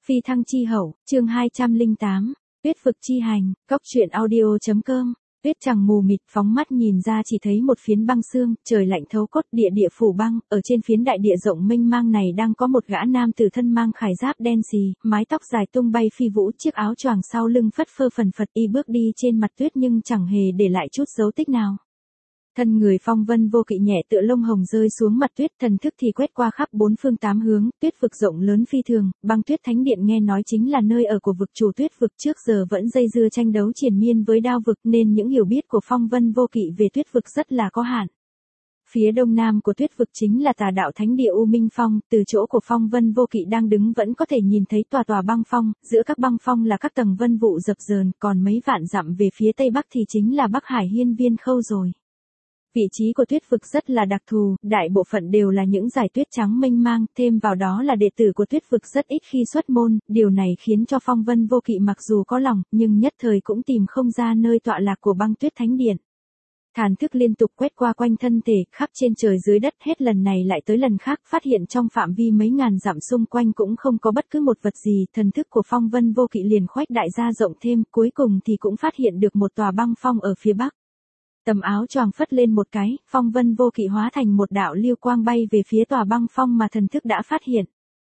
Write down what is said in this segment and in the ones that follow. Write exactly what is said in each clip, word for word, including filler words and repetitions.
Phi thăng chi hậu, chương hai trăm lẻ tám, tuyết vực chi hành, cóc truyện audio chấm com. Tuyết chẳng mù mịt, phóng mắt nhìn ra chỉ thấy một phiến băng sương, trời lạnh thấu cốt, địa địa phủ băng, ở trên phiến đại địa rộng mênh mang này đang có một gã nam tử thân mang khải giáp đen xì, mái tóc dài tung bay phi vũ, chiếc áo choàng sau lưng phất phơ phần phật y bước đi trên mặt tuyết nhưng chẳng hề để lại chút dấu tích nào. Thân người phong vân vô kỵ nhẹ tựa lông hồng rơi xuống mặt tuyết, thần thức thì quét qua khắp bốn phương tám hướng, tuyết vực rộng lớn phi thường, băng tuyết thánh điện nghe nói chính là nơi ở của vực chủ tuyết vực trước giờ vẫn dây dưa tranh đấu triền miên với đao vực nên những hiểu biết của phong vân vô kỵ về tuyết vực rất là có hạn. Phía đông nam của tuyết vực chính là tà đạo thánh địa U Minh Phong, từ chỗ của phong vân vô kỵ đang đứng vẫn có thể nhìn thấy tòa tòa băng phong, giữa các băng phong là các tầng vân vụ dập dờn, còn mấy vạn dặm về phía tây bắc thì chính là Bắc Hải Hiên Viên Khâu rồi. Vị trí của tuyết vực rất là đặc thù, đại bộ phận đều là những dải tuyết trắng mênh mang, thêm vào đó là đệ tử của tuyết vực rất ít khi xuất môn, điều này khiến cho phong vân vô kỵ mặc dù có lòng, nhưng nhất thời cũng tìm không ra nơi tọa lạc của băng tuyết thánh điện. Thàn thức liên tục quét qua quanh thân thể, khắp trên trời dưới đất, hết lần này lại tới lần khác, phát hiện trong phạm vi mấy ngàn dặm xung quanh cũng không có bất cứ một vật gì, thần thức của phong vân vô kỵ liền khuếch đại ra rộng thêm, cuối cùng thì cũng phát hiện được một tòa băng phong ở phía bắc. Tầm áo choàng phất lên một cái, phong vân vô kỵ hóa thành một đạo lưu quang bay về phía tòa băng phong mà thần thức đã phát hiện.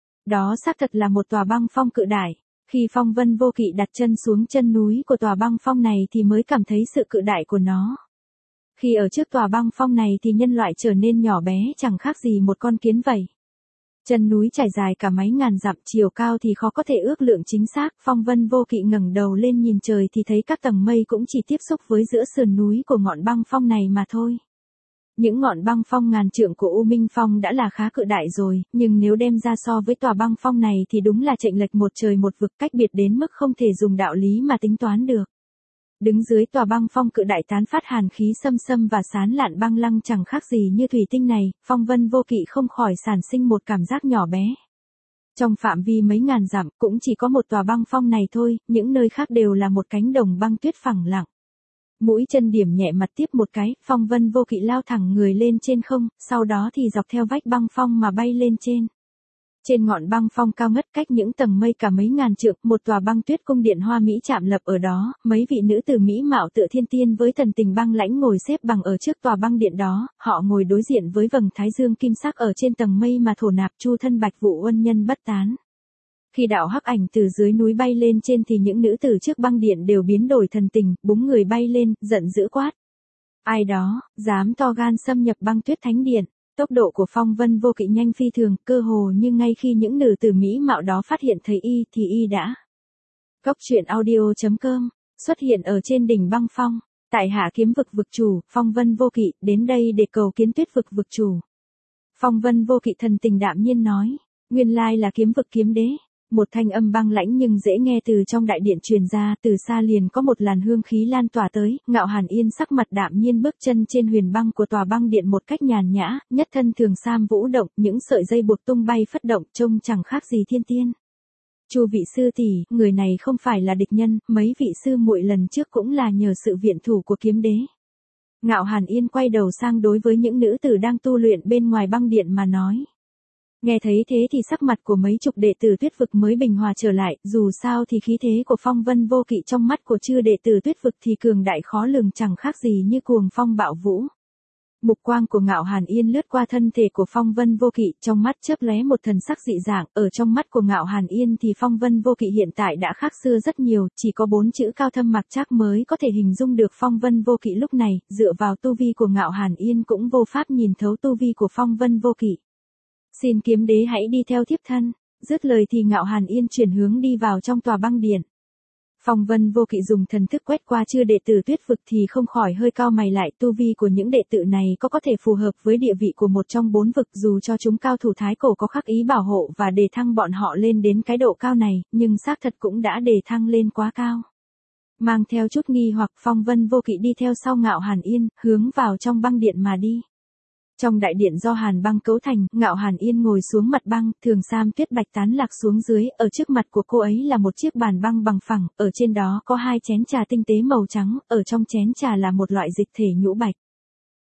Đó xác thật là một tòa băng phong cự đại. Khi phong vân vô kỵ đặt chân xuống chân núi của tòa băng phong này thì mới cảm thấy sự cự đại của nó. Khi ở trước tòa băng phong này thì nhân loại trở nên nhỏ bé chẳng khác gì một con kiến vậy. Chân núi trải dài cả mấy ngàn dặm, chiều cao thì khó có thể ước lượng chính xác, phong vân vô kỵ ngẩng đầu lên nhìn trời thì thấy các tầng mây cũng chỉ tiếp xúc với giữa sườn núi của ngọn băng phong này mà thôi. Những ngọn băng phong ngàn trượng của U Minh Phong đã là khá cự đại rồi, nhưng nếu đem ra so với tòa băng phong này thì đúng là chênh lệch một trời một vực, cách biệt đến mức không thể dùng đạo lý mà tính toán được. Đứng dưới tòa băng phong cự đại tán phát hàn khí xâm xâm và sán lạn băng lăng chẳng khác gì như thủy tinh này, phong vân vô kỵ không khỏi sản sinh một cảm giác nhỏ bé. Trong phạm vi mấy ngàn dặm cũng chỉ có một tòa băng phong này thôi, những nơi khác đều là một cánh đồng băng tuyết phẳng lặng. Mũi chân điểm nhẹ mặt tiếp một cái, phong vân vô kỵ lao thẳng người lên trên không, sau đó thì dọc theo vách băng phong mà bay lên trên. Trên ngọn băng phong cao ngất cách những tầng mây cả mấy ngàn trượng, một tòa băng tuyết cung điện hoa mỹ chạm lập ở đó, mấy vị nữ tử mỹ mạo tựa thiên tiên với thần tình băng lãnh ngồi xếp bằng ở trước tòa băng điện đó, họ ngồi đối diện với vầng thái dương kim sắc ở trên tầng mây mà thổ nạp chu thân bạch vụ uân nhân bất tán. Khi đạo hắc ảnh từ dưới núi bay lên trên thì những nữ tử trước băng điện đều biến đổi thần tình, búng người bay lên, giận dữ quát. Ai đó, dám to gan xâm nhập băng tuyết thánh điện. Tốc độ của phong vân vô kỵ nhanh phi thường, cơ hồ như ngay khi những nữ tử mỹ mạo đó phát hiện thấy y thì y đã. Cóc truyện audio chấm com, xuất hiện ở trên đỉnh băng phong, tại hạ kiếm vực vực chủ, phong vân vô kỵ, đến đây để cầu kiến tuyết vực vực chủ. Phong vân vô kỵ thần tình đạm nhiên nói, nguyên lai là kiếm vực kiếm đế. Một thanh âm băng lãnh nhưng dễ nghe từ trong đại điện truyền ra, từ xa liền có một làn hương khí lan tỏa tới, Ngạo Hàn Yên sắc mặt đạm nhiên bước chân trên huyền băng của tòa băng điện một cách nhàn nhã, nhất thân thường sam vũ động, những sợi dây buộc tung bay phất động trông chẳng khác gì thiên tiên. Chu vị sư tỷ, người này không phải là địch nhân, mấy vị sư muội lần trước cũng là nhờ sự viện thủ của kiếm đế. Ngạo Hàn Yên quay đầu sang đối với những nữ tử đang tu luyện bên ngoài băng điện mà nói. Nghe thấy thế thì sắc mặt của mấy chục đệ tử tuyết vực mới bình hòa trở lại, dù sao thì khí thế của phong vân vô kỵ trong mắt của chư đệ tử tuyết vực thì cường đại khó lường chẳng khác gì như cuồng phong bạo vũ. Mục quang của Ngạo Hàn Yên lướt qua thân thể của phong vân vô kỵ, trong mắt chớp lóe một thần sắc dị dạng, ở trong mắt của Ngạo Hàn Yên thì phong vân vô kỵ hiện tại đã khác xưa rất nhiều, chỉ có bốn chữ cao thâm mặc trác mới có thể hình dung được phong vân vô kỵ lúc này, dựa vào tu vi của Ngạo Hàn Yên cũng vô pháp nhìn thấu tu vi của phong vân vô kỵ. Xin kiếm đế hãy đi theo thiếp thân, dứt lời thì Ngạo Hàn Yên chuyển hướng đi vào trong tòa băng điện. Phong vân vô kỵ dùng thần thức quét qua chư đệ tử tuyết vực thì không khỏi hơi cau mày lại, tu vi của những đệ tử này có có thể phù hợp với địa vị của một trong bốn vực, dù cho chúng cao thủ thái cổ có khắc ý bảo hộ và đề thăng bọn họ lên đến cái độ cao này, nhưng xác thật cũng đã đề thăng lên quá cao. Mang theo chút nghi hoặc phong vân vô kỵ đi theo sau Ngạo Hàn Yên, hướng vào trong băng điện mà đi. Trong đại điện do hàn băng cấu thành, Ngạo Hàn Yên ngồi xuống mặt băng, thường sam tuyết bạch tán lạc xuống dưới, ở trước mặt của cô ấy là một chiếc bàn băng bằng phẳng, ở trên đó có hai chén trà tinh tế màu trắng, ở trong chén trà là một loại dịch thể nhũ bạch.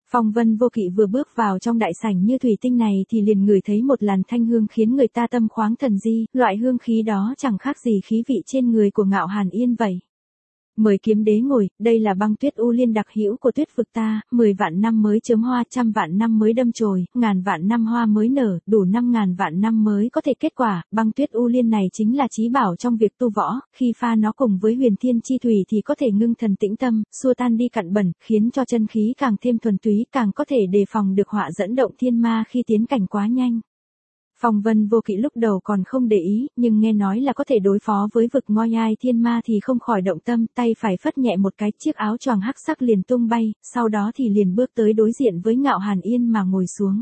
Phong Vân Vô Kỵ vừa bước vào trong đại sảnh như thủy tinh này thì liền ngửi thấy một làn thanh hương khiến người ta tâm khoáng thần di, loại hương khí đó chẳng khác gì khí vị trên người của Ngạo Hàn Yên vậy. Mời kiếm đế ngồi, đây là băng tuyết u liên đặc hữu của tuyết vực ta, mười vạn năm mới chớm hoa, trăm vạn năm mới đâm chồi, ngàn vạn năm hoa mới nở, đủ năm ngàn vạn năm mới có thể kết quả, băng tuyết u liên này chính là chí bảo trong việc tu võ, khi pha nó cùng với huyền thiên chi thủy thì có thể ngưng thần tĩnh tâm, xua tan đi cặn bẩn, khiến cho chân khí càng thêm thuần túy, càng có thể đề phòng được họa dẫn động thiên ma khi tiến cảnh quá nhanh. Phong Vân Vô Kỵ lúc đầu còn không để ý, nhưng nghe nói là có thể đối phó với vực ngoi ai thiên ma thì không khỏi động tâm, tay phải phất nhẹ một cái, chiếc áo choàng hắc sắc liền tung bay, sau đó thì liền bước tới đối diện với Ngạo Hàn Yên mà ngồi xuống.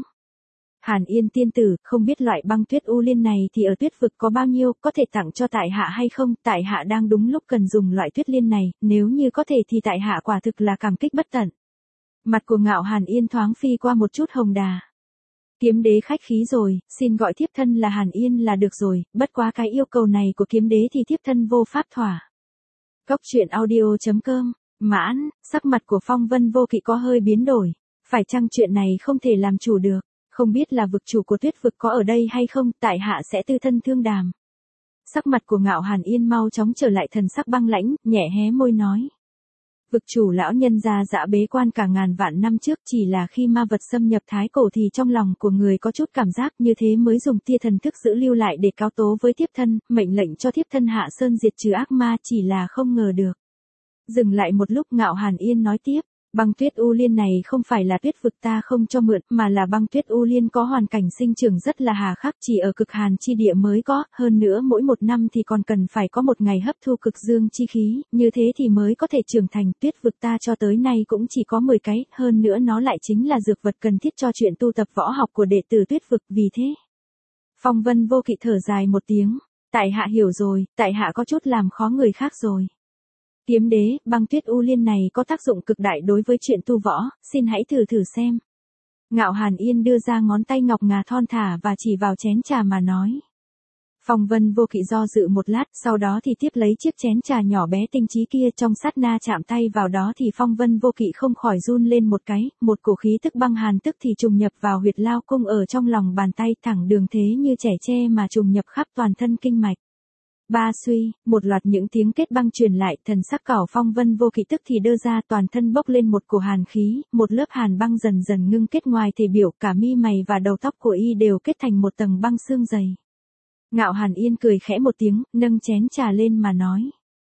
Hàn Yên tiên tử, không biết loại băng tuyết u liên này thì ở tuyết vực có bao nhiêu, có thể tặng cho tại hạ hay không, tại hạ đang đúng lúc cần dùng loại tuyết liên này, nếu như có thể thì tại hạ quả thực là cảm kích bất tận. Mặt của Ngạo Hàn Yên thoáng phi qua một chút hồng đà. Kiếm đế khách khí rồi, xin gọi thiếp thân là Hàn Yên là được rồi, bất quá cái yêu cầu này của kiếm đế thì thiếp thân vô pháp thỏa. Cốc truyện audio chấm com, mãn, sắc mặt của Phong Vân Vô Kỵ có hơi biến đổi, phải chăng chuyện này không thể làm chủ được, không biết là vực chủ của tuyết vực có ở đây hay không, tại hạ sẽ tư thân thương đàm. Sắc mặt của Ngạo Hàn Yên mau chóng trở lại thần sắc băng lãnh, nhẹ hé môi nói. Vực chủ lão nhân gia dã bế quan cả ngàn vạn năm trước, chỉ là khi ma vật xâm nhập thái cổ thì trong lòng của người có chút cảm giác như thế mới dùng tia thần thức giữ lưu lại để cáo tố với thiếp thân, mệnh lệnh cho thiếp thân hạ sơn diệt trừ ác ma, chỉ là không ngờ được. Dừng lại một lúc Ngạo Hàn Yên nói tiếp. Băng tuyết u liên này không phải là tuyết vực ta không cho mượn, mà là băng tuyết u liên có hoàn cảnh sinh trưởng rất là hà khắc, chỉ ở cực hàn chi địa mới có, hơn nữa mỗi một năm thì còn cần phải có một ngày hấp thu cực dương chi khí, như thế thì mới có thể trưởng thành. Tuyết vực ta cho tới nay cũng chỉ có mười cái, hơn nữa nó lại chính là dược vật cần thiết cho chuyện tu tập võ học của đệ tử tuyết vực, vì thế. Phong Vân Vô Kỵ thở dài một tiếng, tại hạ hiểu rồi, tại hạ có chút làm khó người khác rồi. Kiếm đế, băng tuyết u liên này có tác dụng cực đại đối với chuyện tu võ, xin hãy thử thử xem. Ngạo Hàn Yên đưa ra ngón tay ngọc ngà thon thả và chỉ vào chén trà mà nói. Phong Vân Vô Kỵ do dự một lát, sau đó thì tiếp lấy chiếc chén trà nhỏ bé tinh trí kia, trong sát na chạm tay vào đó thì Phong Vân Vô Kỵ không khỏi run lên một cái, một cổ khí tức băng hàn tức thì trùng nhập vào huyệt lao cung ở trong lòng bàn tay, thẳng đường thế như trẻ tre mà trùng nhập khắp toàn thân kinh mạch. Ba suy, một loạt những tiếng kết băng truyền lại, thần sắc cảo Phong Vân Vô Kỵ tức thì đơ ra, toàn thân bốc lên một cổ hàn khí, một lớp hàn băng dần dần ngưng kết ngoài thể biểu, cả mi mày và đầu tóc của y đều kết thành một tầng băng xương dày. Ngạo Hàn Yên cười khẽ một tiếng, nâng chén trà lên mà nói.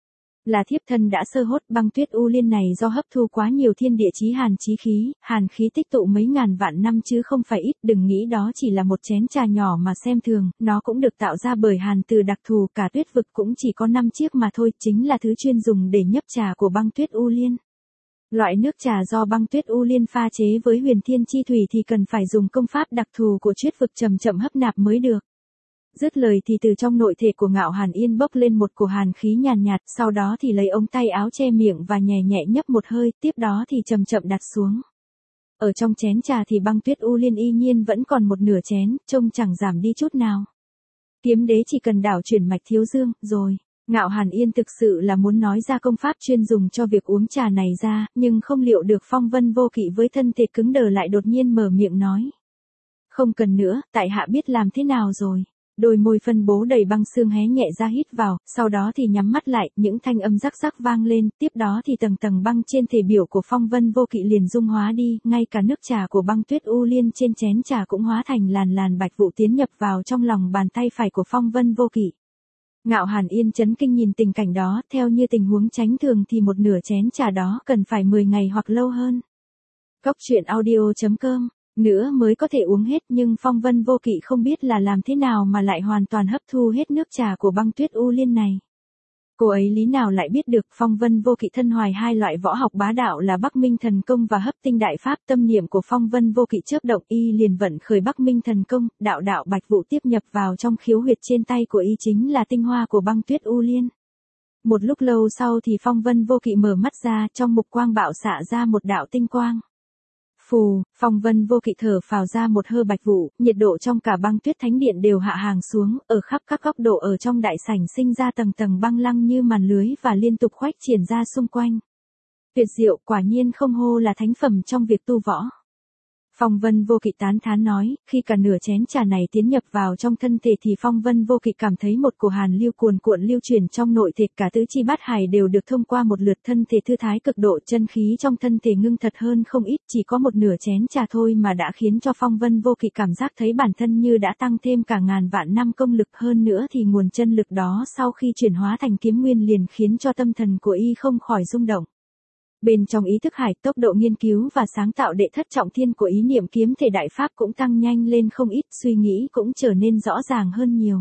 Là thiếp thân đã sơ hốt, băng tuyết u liên này do hấp thu quá nhiều thiên địa chí hàn chí khí, hàn khí tích tụ mấy ngàn vạn năm chứ không phải ít, đừng nghĩ đó chỉ là một chén trà nhỏ mà xem thường, nó cũng được tạo ra bởi hàn từ đặc thù, cả tuyết vực cũng chỉ có năm chiếc mà thôi, chính là thứ chuyên dùng để nhấp trà của băng tuyết u liên. Loại nước trà do băng tuyết u liên pha chế với huyền thiên chi thủy thì cần phải dùng công pháp đặc thù của tuyết vực chậm chậm hấp nạp mới được. Dứt lời thì từ trong nội thể của Ngạo Hàn Yên bốc lên một cổ hàn khí nhàn nhạt, sau đó thì lấy ống tay áo che miệng và nhẹ nhẹ nhấp một hơi, tiếp đó thì chậm chậm đặt xuống. Ở trong chén trà thì băng tuyết u liên y nhiên vẫn còn một nửa chén, trông chẳng giảm đi chút nào. Kiếm đế chỉ cần đảo chuyển mạch thiếu dương, rồi. Ngạo Hàn Yên thực sự là muốn nói ra công pháp chuyên dùng cho việc uống trà này ra, nhưng không liệu được Phong Vân Vô Kỵ với thân thể cứng đờ lại đột nhiên mở miệng nói. Không cần nữa, tại hạ biết làm thế nào rồi. Đôi môi phân bố đầy băng sương hé nhẹ ra hít vào, sau đó thì nhắm mắt lại, những thanh âm rắc rắc vang lên, tiếp đó thì tầng tầng băng trên thể biểu của Phong Vân Vô Kỵ liền dung hóa đi, ngay cả nước trà của băng tuyết u liên trên chén trà cũng hóa thành làn làn bạch vụ tiến nhập vào trong lòng bàn tay phải của Phong Vân Vô Kỵ. Ngạo Hàn Yên chấn kinh nhìn tình cảnh đó, theo như tình huống tránh thường thì một nửa chén trà đó cần phải mười ngày hoặc lâu hơn. Cốc truyện audio chấm com nữa mới có thể uống hết, nhưng Phong Vân Vô Kỵ không biết là làm thế nào mà lại hoàn toàn hấp thu hết nước trà của băng tuyết u liên này. Cô ấy lý nào lại biết được Phong Vân Vô Kỵ thân hoài hai loại võ học bá đạo là Bắc Minh Thần Công và Hấp Tinh Đại Pháp, tâm niệm của Phong Vân Vô Kỵ chớp động, y liền vận khởi Bắc Minh Thần Công, đạo đạo bạch vụ tiếp nhập vào trong khiếu huyệt trên tay của y chính là tinh hoa của băng tuyết u liên. Một lúc lâu sau thì Phong Vân Vô Kỵ mở mắt ra, trong mục quang bạo xạ ra một đạo tinh quang. Phù, Phong Vân Vô Kỵ thở phào ra một hơi bạch vụ, nhiệt độ trong cả băng tuyết thánh điện đều hạ hàng xuống, ở khắp các góc độ ở trong đại sảnh sinh ra tầng tầng băng lăng như màn lưới và liên tục khuếch triển ra xung quanh. Tuyệt diệu, quả nhiên không hô là thánh phẩm trong việc tu võ. Phong Vân Vô Kỵ tán thán nói, khi cả nửa chén trà này tiến nhập vào trong thân thể thì Phong Vân Vô Kỵ cảm thấy một cổ hàn lưu cuồn cuộn lưu chuyển trong nội thể, cả tứ chi bát hải đều được thông qua một lượt, thân thể thư thái cực độ, chân khí trong thân thể ngưng thật hơn không ít, chỉ có một nửa chén trà thôi mà đã khiến cho Phong Vân Vô Kỵ cảm giác thấy bản thân như đã tăng thêm cả ngàn vạn năm công lực, hơn nữa thì nguồn chân lực đó sau khi chuyển hóa thành kiếm nguyên liền khiến cho tâm thần của y không khỏi rung động. Bên trong ý thức hải, tốc độ nghiên cứu và sáng tạo đệ thất trọng thiên của ý niệm kiếm thể đại pháp cũng tăng nhanh lên không ít, suy nghĩ cũng trở nên rõ ràng hơn nhiều.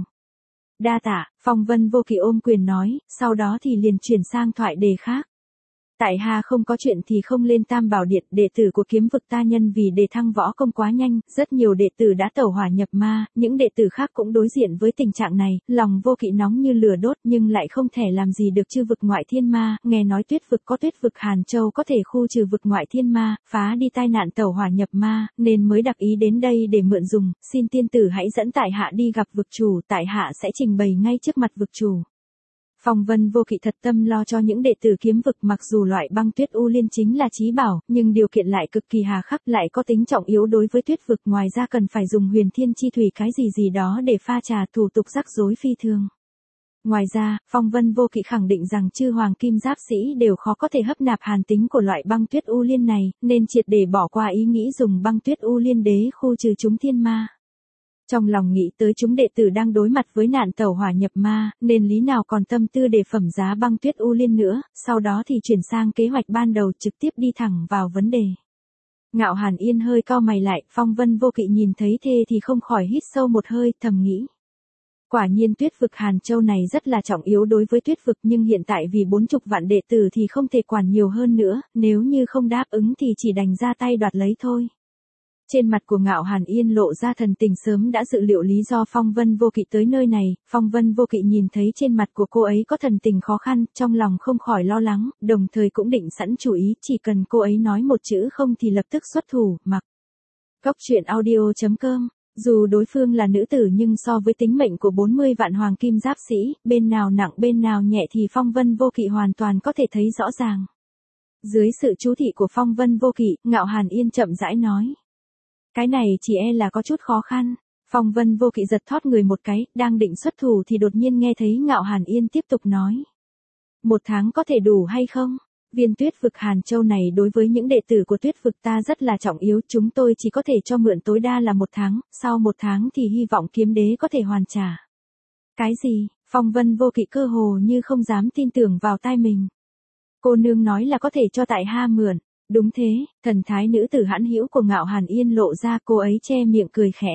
Đa tạ, Phong Vân Vô Kỵ ôm quyền nói, sau đó thì liền chuyển sang thoại đề khác. Tại hạ không có chuyện thì không lên Tam Bảo Điện, đệ tử của kiếm vực ta nhân vì đề thăng võ công quá nhanh, rất nhiều đệ tử đã tẩu hỏa nhập ma, những đệ tử khác cũng đối diện với tình trạng này, lòng Vô Kỵ nóng như lửa đốt nhưng lại không thể làm gì được chư vực ngoại thiên ma, nghe nói tuyết vực có tuyết vực Hàn Châu có thể khu trừ vực ngoại thiên ma, phá đi tai nạn tẩu hỏa nhập ma, nên mới đặc ý đến đây để mượn dùng, xin tiên tử hãy dẫn tại hạ đi gặp vực chủ, tại hạ sẽ trình bày ngay trước mặt vực chủ. Phong Vân Vô Kỵ thật tâm lo cho những đệ tử kiếm vực, mặc dù loại băng tuyết u liên chính là chí bảo, nhưng điều kiện lại cực kỳ hà khắc, lại có tính trọng yếu đối với tuyết vực, ngoài ra cần phải dùng huyền thiên chi thủy cái gì gì đó để pha trà, thủ tục rắc rối phi thường. Ngoài ra, Phong Vân Vô Kỵ khẳng định rằng chư hoàng kim giáp sĩ đều khó có thể hấp nạp hàn tính của loại băng tuyết u liên này, nên triệt để bỏ qua ý nghĩ dùng băng tuyết u liên đế khu trừ chúng thiên ma. Trong lòng nghĩ tới chúng đệ tử đang đối mặt với nạn tẩu hỏa nhập ma, nên lý nào còn tâm tư để phẩm giá băng tuyết u liên nữa, sau đó thì chuyển sang kế hoạch ban đầu, trực tiếp đi thẳng vào vấn đề. Ngạo Hàn Yên hơi cau mày lại, Phong Vân Vô Kỵ nhìn thấy thế thì không khỏi hít sâu một hơi, thầm nghĩ. Quả nhiên tuyết vực Hàn Châu này rất là trọng yếu đối với tuyết vực, nhưng hiện tại vì bốn chục vạn đệ tử thì không thể quản nhiều hơn nữa, nếu như không đáp ứng thì chỉ đành ra tay đoạt lấy thôi. Trên mặt của Ngạo Hàn Yên lộ ra thần tình sớm đã dự liệu lý do Phong Vân Vô Kỵ tới nơi này, Phong Vân Vô Kỵ nhìn thấy trên mặt của cô ấy có thần tình khó khăn, trong lòng không khỏi lo lắng, đồng thời cũng định sẵn chủ ý, chỉ cần cô ấy nói một chữ không thì lập tức xuất thủ, mặc. Góc truyện audio chấm com. Dù đối phương là nữ tử nhưng so với tính mệnh của bốn mươi vạn hoàng kim giáp sĩ, bên nào nặng bên nào nhẹ thì Phong Vân Vô Kỵ hoàn toàn có thể thấy rõ ràng. Dưới sự chú thị của Phong Vân Vô Kỵ, Ngạo Hàn Yên chậm rãi nói. Cái này chỉ e là có chút khó khăn. Phong Vân Vô Kỵ giật thót người một cái, đang định xuất thủ thì đột nhiên nghe thấy Ngạo Hàn Yên tiếp tục nói. Một tháng có thể đủ hay không? Viên tuyết vực Hàn Châu này đối với những đệ tử của tuyết vực ta rất là trọng yếu, chúng tôi chỉ có thể cho mượn tối đa là một tháng, sau một tháng thì hy vọng kiếm đế có thể hoàn trả. Cái gì? Phong Vân Vô Kỵ cơ hồ như không dám tin tưởng vào tai mình. Cô nương nói là có thể cho tại ha mượn. Đúng thế, thần thái nữ tử hãn hữu của Ngạo Hàn Yên lộ ra, cô ấy che miệng cười khẽ.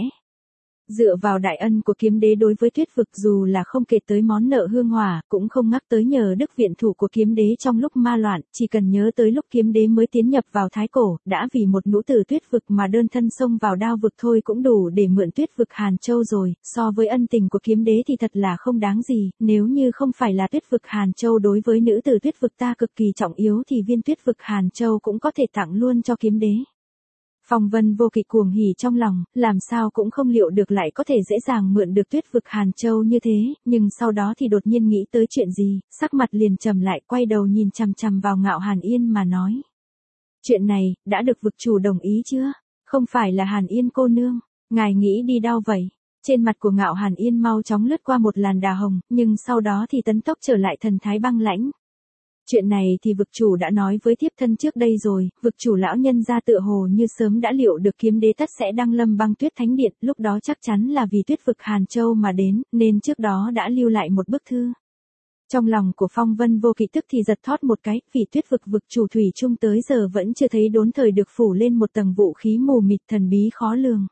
Dựa vào đại ân của kiếm đế đối với tuyết vực, dù là không kể tới món nợ hương hỏa, cũng không ngắc tới nhờ đức viện thủ của kiếm đế trong lúc ma loạn, chỉ cần nhớ tới lúc kiếm đế mới tiến nhập vào thái cổ, đã vì một nữ tử tuyết vực mà đơn thân xông vào đao vực thôi cũng đủ để mượn tuyết vực Hàn Châu rồi, so với ân tình của kiếm đế thì thật là không đáng gì, nếu như không phải là tuyết vực Hàn Châu đối với nữ tử tuyết vực ta cực kỳ trọng yếu thì viên tuyết vực Hàn Châu cũng có thể tặng luôn cho kiếm đế. Phong Vân Vô Kỵ cuồng hỉ trong lòng, làm sao cũng không liệu được lại có thể dễ dàng mượn được tuyết vực Hàn Châu như thế, nhưng sau đó thì đột nhiên nghĩ tới chuyện gì, sắc mặt liền trầm lại, quay đầu nhìn chằm chằm vào Ngạo Hàn Yên mà nói. Chuyện này, đã được vực chủ đồng ý chưa? Không phải là Hàn Yên cô nương, ngài nghĩ đi đâu vậy? Trên mặt của Ngạo Hàn Yên mau chóng lướt qua một làn đà hồng, nhưng sau đó thì tấn tốc trở lại thần thái băng lãnh. Chuyện này thì vực chủ đã nói với thiếp thân trước đây rồi, vực chủ lão nhân gia tựa hồ như sớm đã liệu được kiếm đế tất sẽ đăng lâm băng tuyết thánh điện, lúc đó chắc chắn là vì tuyết vực Hàn Châu mà đến, nên trước đó đã lưu lại một bức thư. Trong lòng của Phong Vân Vô Kỵ tức thì giật thót một cái, vì tuyết vực vực chủ thủy chung tới giờ vẫn chưa thấy đốn thời được phủ lên một tầng vũ khí mù mịt thần bí khó lường.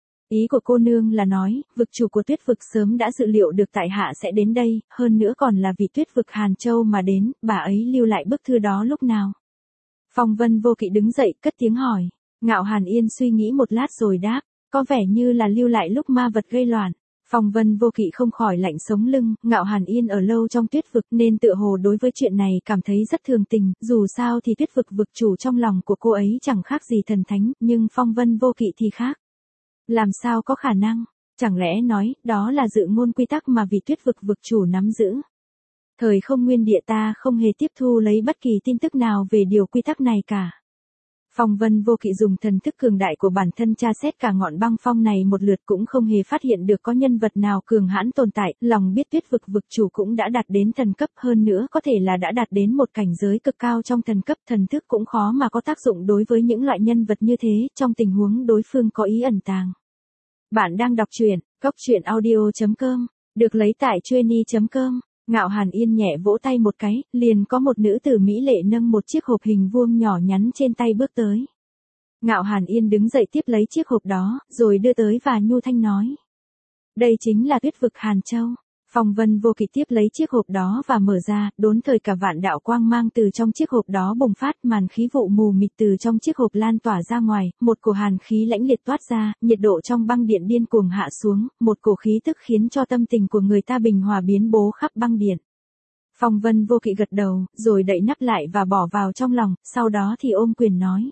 Ý của cô nương là nói, vực chủ của tuyết vực sớm đã dự liệu được tại hạ sẽ đến đây, hơn nữa còn là vì tuyết vực Hàn Châu mà đến, bà ấy lưu lại bức thư đó lúc nào? Phong Vân Vô Kỵ đứng dậy, cất tiếng hỏi. Ngạo Hàn Yên suy nghĩ một lát rồi đáp, có vẻ như là lưu lại lúc ma vật gây loạn. Phong Vân Vô Kỵ không khỏi lạnh sống lưng, Ngạo Hàn Yên ở lâu trong tuyết vực nên tựa hồ đối với chuyện này cảm thấy rất thường tình, dù sao thì tuyết vực vực chủ trong lòng của cô ấy chẳng khác gì thần thánh, nhưng Phong Vân Vô Kỵ thì khác. Làm sao có khả năng? Chẳng lẽ nói, đó là dự ngôn quy tắc mà vì tuyết vực vực chủ nắm giữ? Thời không nguyên địa ta không hề tiếp thu lấy bất kỳ tin tức nào về điều quy tắc này cả. Phong Vân Vô Kỵ dùng thần thức cường đại của bản thân tra xét cả ngọn băng phong này một lượt cũng không hề phát hiện được có nhân vật nào cường hãn tồn tại, lòng biết tuyết vực vực chủ cũng đã đạt đến thần cấp, hơn nữa có thể là đã đạt đến một cảnh giới cực cao trong thần cấp, thần thức cũng khó mà có tác dụng đối với những loại nhân vật như thế, trong tình huống đối phương có ý ẩn tàng. Bạn đang đọc truyện, góc truyện audio chấm com, được lấy tại trueny chấm com. Ngạo Hàn Yên nhẹ vỗ tay một cái, liền có một nữ tử mỹ lệ nâng một chiếc hộp hình vuông nhỏ nhắn trên tay bước tới. Ngạo Hàn Yên đứng dậy tiếp lấy chiếc hộp đó, rồi đưa tới và nhu thanh nói. Đây chính là tuyết vực Hàn Châu. Phong Vân Vô Kỵ tiếp lấy chiếc hộp đó và mở ra, đốn thời cả vạn đạo quang mang từ trong chiếc hộp đó bùng phát, màn khí vụ mù mịt từ trong chiếc hộp lan tỏa ra ngoài, một cổ hàn khí lãnh liệt toát ra, nhiệt độ trong băng điện điên cuồng hạ xuống, một cổ khí tức khiến cho tâm tình của người ta bình hòa biến bố khắp băng điện. Phong Vân Vô Kỵ gật đầu, rồi đậy nắp lại và bỏ vào trong lòng, sau đó thì ôm quyền nói.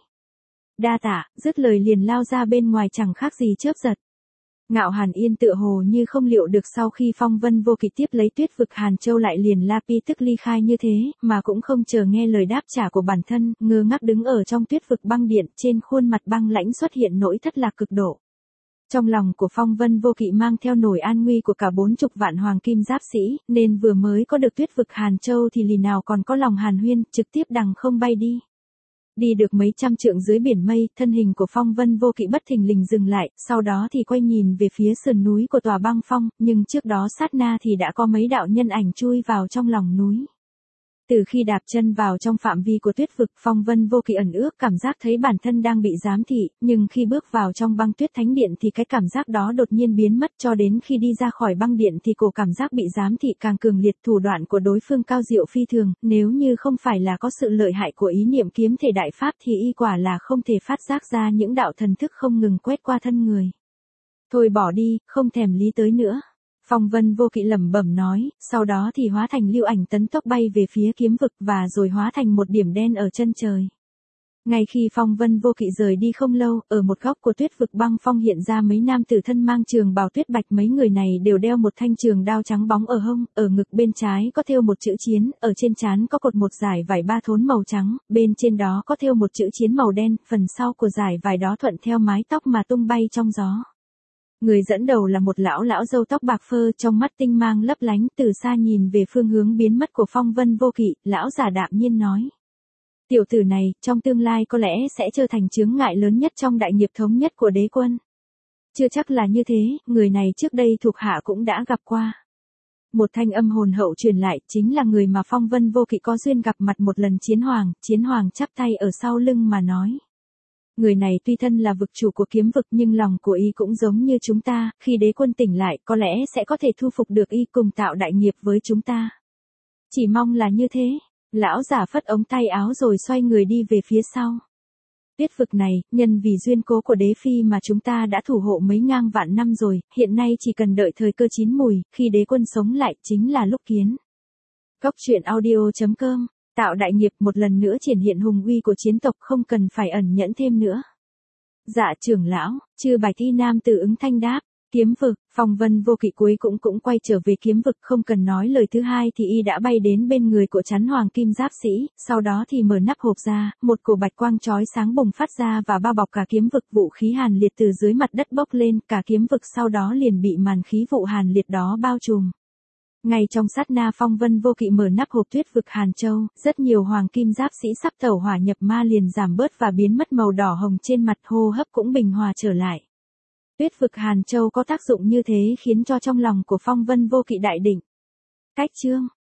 Đa tạ, dứt lời liền lao ra bên ngoài chẳng khác gì chớp giật. Ngạo Hàn Yên tựa hồ như không liệu được sau khi Phong Vân Vô Kỵ tiếp lấy tuyết vực Hàn Châu lại liền la pi tức ly khai như thế, mà cũng không chờ nghe lời đáp trả của bản thân, ngơ ngác đứng ở trong tuyết vực băng điện, trên khuôn mặt băng lãnh xuất hiện nỗi thất lạc cực độ. Trong lòng của Phong Vân Vô Kỵ mang theo nỗi an nguy của cả bốn chục vạn hoàng kim giáp sĩ, nên vừa mới có được tuyết vực Hàn Châu thì lì nào còn có lòng hàn huyên, trực tiếp đằng không bay đi. Đi được mấy trăm trượng dưới biển mây, thân hình của Phong Vân Vô Kỵ bất thình lình dừng lại, sau đó thì quay nhìn về phía sườn núi của tòa băng phong, nhưng trước đó sát na thì đã có mấy đạo nhân ảnh chui vào trong lòng núi. Từ khi đạp chân vào trong phạm vi của tuyết vực, Phong Vân Vô Kỵ ẩn ước cảm giác thấy bản thân đang bị giám thị, nhưng khi bước vào trong băng tuyết thánh điện thì cái cảm giác đó đột nhiên biến mất, cho đến khi đi ra khỏi băng điện thì cổ cảm giác bị giám thị càng cường liệt, thủ đoạn của đối phương cao diệu phi thường, nếu như không phải là có sự lợi hại của ý niệm kiếm thể đại pháp thì y quả là không thể phát giác ra những đạo thần thức không ngừng quét qua thân người. Thôi bỏ đi, không thèm lý tới nữa. Phong Vân Vô Kỵ lẩm bẩm nói, sau đó thì hóa thành lưu ảnh tấn tốc bay về phía kiếm vực và rồi hóa thành một điểm đen ở chân trời. Ngay khi Phong Vân Vô Kỵ rời đi không lâu, ở một góc của tuyết vực băng phong hiện ra mấy nam tử thân mang trường bào tuyết bạch, mấy người này đều đeo một thanh trường đao trắng bóng ở hông, ở ngực bên trái có thêu một chữ chiến, ở trên trán có cột một dải vải ba thốn màu trắng, bên trên đó có thêu một chữ chiến màu đen, phần sau của dải vải đó thuận theo mái tóc mà tung bay trong gió. Người dẫn đầu là một lão lão râu tóc bạc phơ, trong mắt tinh mang lấp lánh, từ xa nhìn về phương hướng biến mất của Phong Vân Vô Kỵ, lão giả đạm nhiên nói. Tiểu tử này, trong tương lai có lẽ sẽ trở thành chướng ngại lớn nhất trong đại nghiệp thống nhất của đế quân. Chưa chắc là như thế, người này trước đây thuộc hạ cũng đã gặp qua. Một thanh âm hồn hậu truyền lại, chính là người mà Phong Vân Vô Kỵ có duyên gặp mặt một lần. Chiến Hoàng. Chiến Hoàng chắp tay ở sau lưng mà nói. Người này tuy thân là vực chủ của kiếm vực nhưng lòng của y cũng giống như chúng ta, khi đế quân tỉnh lại có lẽ sẽ có thể thu phục được y cùng tạo đại nghiệp với chúng ta. Chỉ mong là như thế. Lão giả phất ống tay áo rồi xoay người đi về phía sau. Tuyết vực này, nhân vì duyên cố của đế phi mà chúng ta đã thủ hộ mấy ngang vạn năm rồi, hiện nay chỉ cần đợi thời cơ chín mùi, khi đế quân sống lại chính là lúc kiến. Góc truyện audio chấm com, tạo đại nghiệp một lần nữa triển hiện hùng uy của chiến tộc, không cần phải ẩn nhẫn thêm nữa. Dạ trưởng lão, chư Bạch Y nam tử ứng thanh đáp. Kiếm vực. Phong Vân Vô Kỵ cuối cũng cũng quay trở về kiếm vực, không cần nói lời thứ hai thì y đã bay đến bên người của chắn hoàng kim giáp sĩ, sau đó thì mở nắp hộp ra, một cổ bạch quang chói sáng bùng phát ra và bao bọc cả kiếm vực, vũ khí hàn liệt từ dưới mặt đất bốc lên, cả kiếm vực sau đó liền bị màn khí vụ hàn liệt đó bao trùm. Ngay trong sát na Phong Vân Vô Kỵ mở nắp hộp tuyết vực Hàn Châu, rất nhiều hoàng kim giáp sĩ sắp tẩu hỏa nhập ma liền giảm bớt và biến mất màu đỏ hồng trên mặt, hô hấp cũng bình hòa trở lại. Tuyết vực Hàn Châu có tác dụng như thế khiến cho trong lòng của Phong Vân Vô Kỵ đại định. Cách chương